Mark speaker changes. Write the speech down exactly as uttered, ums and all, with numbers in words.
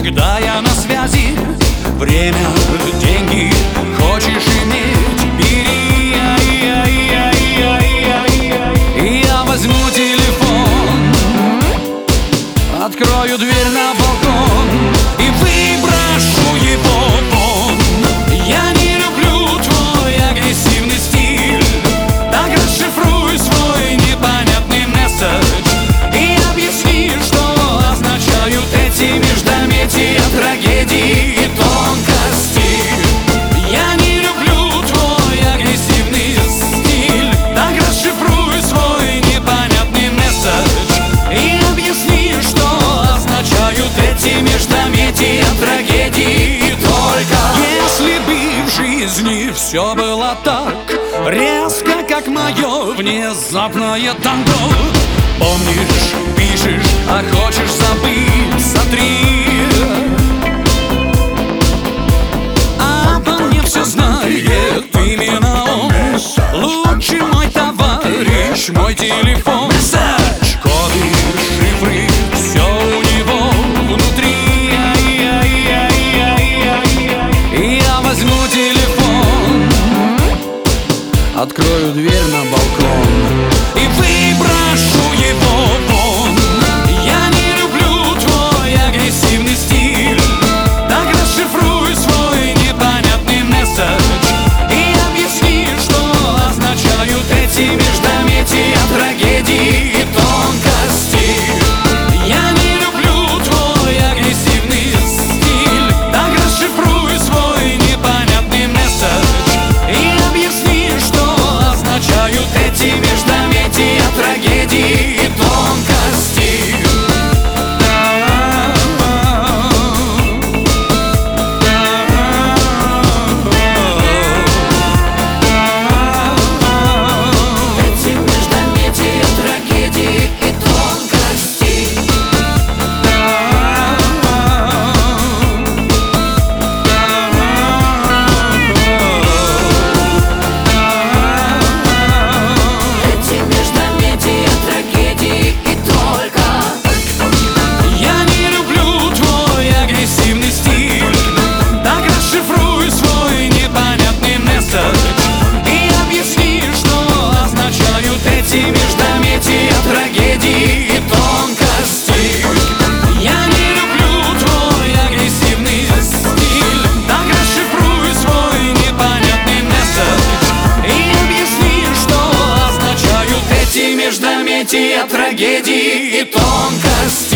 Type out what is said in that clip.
Speaker 1: когда я на связи. Время, деньги, хочешь иметь, бери, и я возьму телефон, открою дверь на балкон и выброшу его вон. Я не люблю твой агрессивный стиль, так расшифруй свой непонятный месседж и объясни, что означают эти междометия, трагедии и тонкости. Я не люблю твой агрессивный стиль, так расшифруй свой непонятный месседж и объясни, что означают эти междометия, трагедии. И только если бы в жизни все было так резко, как мое внезапное танго, помнишь, пишешь, а хочешь забыть, сотри. А обо мне все знает именно он, лучший мой товарищ, мой телефон. Коды, шифры, все у него внутри. И я возьму телефон, открою дверь на балкон и выброшу его вон. Я не люблю твой агрессивный стиль, так расшифруй свой непонятный месседж и объясни, что означают эти междометия, трагедии и тонкости. Я не люблю твой агрессивный стиль, так расшифруй свой непонятный месседж и объясни, что означают эти междометия, трагедии и тонкости. Эти междометия, трагедии и тонкости. Эти междометия, трагедии и только. Я не люблю твой агрессивный стиль, так расшифруй свой непонятный месседж и объясни, что означают эти междометия, трагедии и тонкости. Я не люблю твой агрессивный стиль, так расшифруй свой непонятный месседж и объясни, что означают эти междометия, трагедии и тонкости.